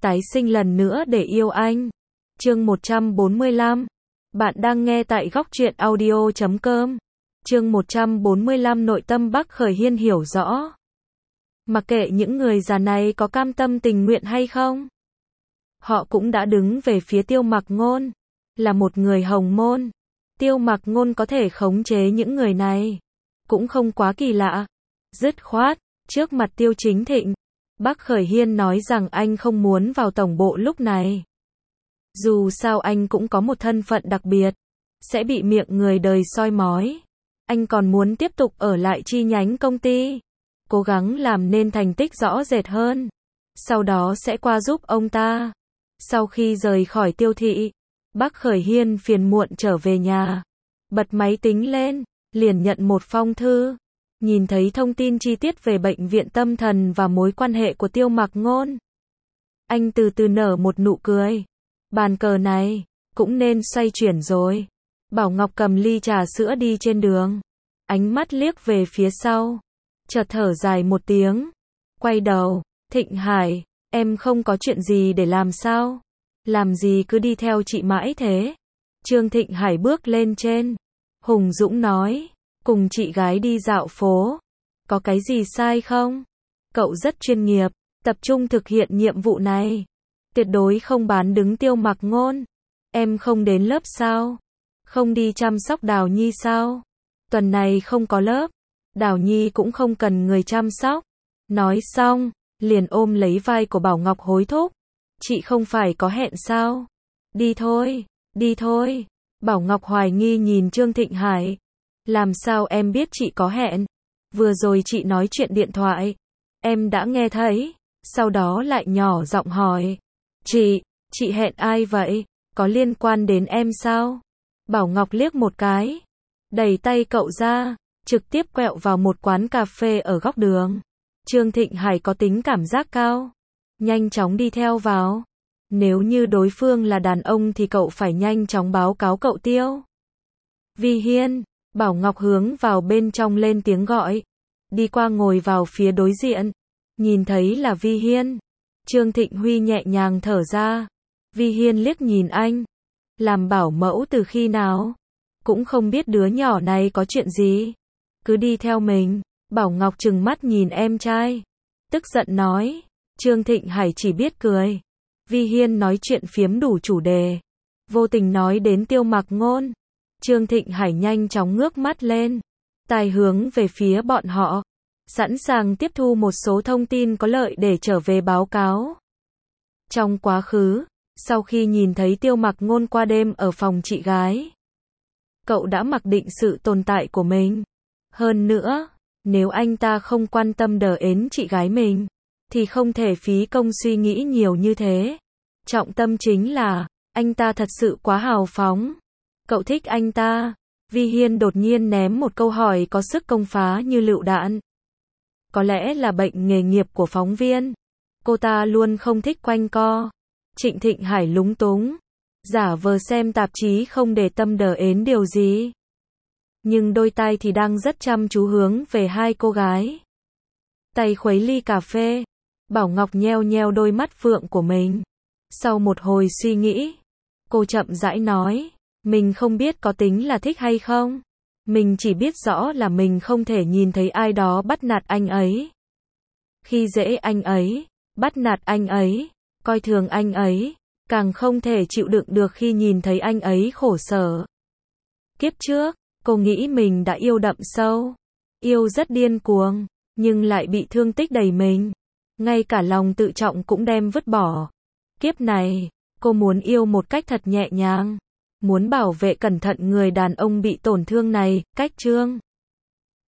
tái sinh lần nữa để yêu anh. Chương 145. Bạn đang nghe tại góc truyện audio.com. Chương 145 nội tâm Bắc Khởi Hiên hiểu rõ. Mặc kệ những người già này có cam tâm tình nguyện hay không, họ cũng đã đứng về phía Tiêu Mặc Ngôn. Là một người hồng môn, Tiêu Mặc Ngôn có thể khống chế những người này, cũng không quá kỳ lạ. Dứt khoát, trước mặt Tiêu Chính Thịnh, Bắc Khởi Hiên nói rằng anh không muốn vào tổng bộ lúc này. Dù sao anh cũng có một thân phận đặc biệt, sẽ bị miệng người đời soi mói. Anh còn muốn tiếp tục ở lại chi nhánh công ty, cố gắng làm nên thành tích rõ rệt hơn. Sau đó sẽ qua giúp ông ta. Sau khi rời khỏi Tiêu thị, Bắc Khởi Hiên phiền muộn trở về nhà. Bật máy tính lên, liền nhận một phong thư. Nhìn thấy thông tin chi tiết về bệnh viện tâm thần và mối quan hệ của Tiêu Mặc Ngôn. Anh từ từ nở một nụ cười. Bàn cờ này, cũng nên xoay chuyển rồi. Bảo Ngọc cầm ly trà sữa đi trên đường. Ánh mắt liếc về phía sau. Chợt thở dài một tiếng. Quay đầu, Thịnh Hải, em không có chuyện gì để làm sao? Làm gì cứ đi theo chị mãi thế? Trương Thịnh Hải bước lên trên. Hùng Dũng nói, cùng chị gái đi dạo phố. Có cái gì sai không? Cậu rất chuyên nghiệp, tập trung thực hiện nhiệm vụ này. Tuyệt đối không bán đứng Tiêu Mặc Ngôn. Em không đến lớp sao? Không đi chăm sóc Đào Nhi sao? Tuần này không có lớp. Đào Nhi cũng không cần người chăm sóc. Nói xong, liền ôm lấy vai của Bảo Ngọc hối thúc. Chị không phải có hẹn sao? Đi thôi, đi thôi. Bảo Ngọc hoài nghi nhìn Trương Thịnh Hải. Làm sao em biết chị có hẹn? Vừa rồi chị nói chuyện điện thoại. Em đã nghe thấy. Sau đó lại nhỏ giọng hỏi. Chị hẹn ai vậy? Có liên quan đến em sao? Bảo Ngọc liếc một cái. Đẩy tay cậu ra. Trực tiếp quẹo vào một quán cà phê ở góc đường. Trương Thịnh Hải có tính cảm giác cao. Nhanh chóng đi theo vào. Nếu như đối phương là đàn ông thì cậu phải nhanh chóng báo cáo cậu Tiêu. Vi Hiên. Bảo Ngọc hướng vào bên trong lên tiếng gọi. Đi qua ngồi vào phía đối diện. Nhìn thấy là Vi Hiên. Trương Thịnh Huy nhẹ nhàng thở ra. Vi Hiên liếc nhìn anh. Làm bảo mẫu từ khi nào? Cũng không biết đứa nhỏ này có chuyện gì. Cứ đi theo mình. Bảo Ngọc trừng mắt nhìn em trai. Tức giận nói. Trương Thịnh Hải chỉ biết cười. Vi Hiên nói chuyện phiếm đủ chủ đề. Vô tình nói đến Tiêu Mặc Ngôn. Trương Thịnh Hải nhanh chóng ngước mắt lên. Tai hướng về phía bọn họ. Sẵn sàng tiếp thu một số thông tin có lợi để trở về báo cáo. Trong quá khứ, sau khi nhìn thấy Tiêu Mặc Ngôn qua đêm ở phòng chị gái, cậu đã mặc định sự tồn tại của mình. Hơn nữa, nếu anh ta không quan tâm đờ ến chị gái mình, thì không thể phí công suy nghĩ nhiều như thế. Trọng tâm chính là, anh ta thật sự quá hào phóng. Cậu thích anh ta. Vi Hiên đột nhiên ném một câu hỏi có sức công phá như lựu đạn. Có lẽ là bệnh nghề nghiệp của phóng viên. Cô ta luôn không thích quanh co. Trịnh Thịnh Hải lúng túng. Giả vờ xem tạp chí không để tâm đờ ến điều gì. Nhưng đôi tai thì đang rất chăm chú hướng về hai cô gái. Tay khuấy ly cà phê. Bảo Ngọc nheo nheo đôi mắt phượng của mình. Sau một hồi suy nghĩ, cô chậm rãi nói. Mình không biết có tính là thích hay không. Mình chỉ biết rõ là mình không thể nhìn thấy ai đó bắt nạt anh ấy. Khi dễ anh ấy, bắt nạt anh ấy, coi thường anh ấy, càng không thể chịu đựng được khi nhìn thấy anh ấy khổ sở. Kiếp trước, cô nghĩ mình đã yêu đậm sâu, yêu rất điên cuồng, nhưng lại bị thương tích đầy mình. Ngay cả lòng tự trọng cũng đem vứt bỏ. Kiếp này, cô muốn yêu một cách thật nhẹ nhàng. Muốn bảo vệ cẩn thận người đàn ông bị tổn thương này, cách Trương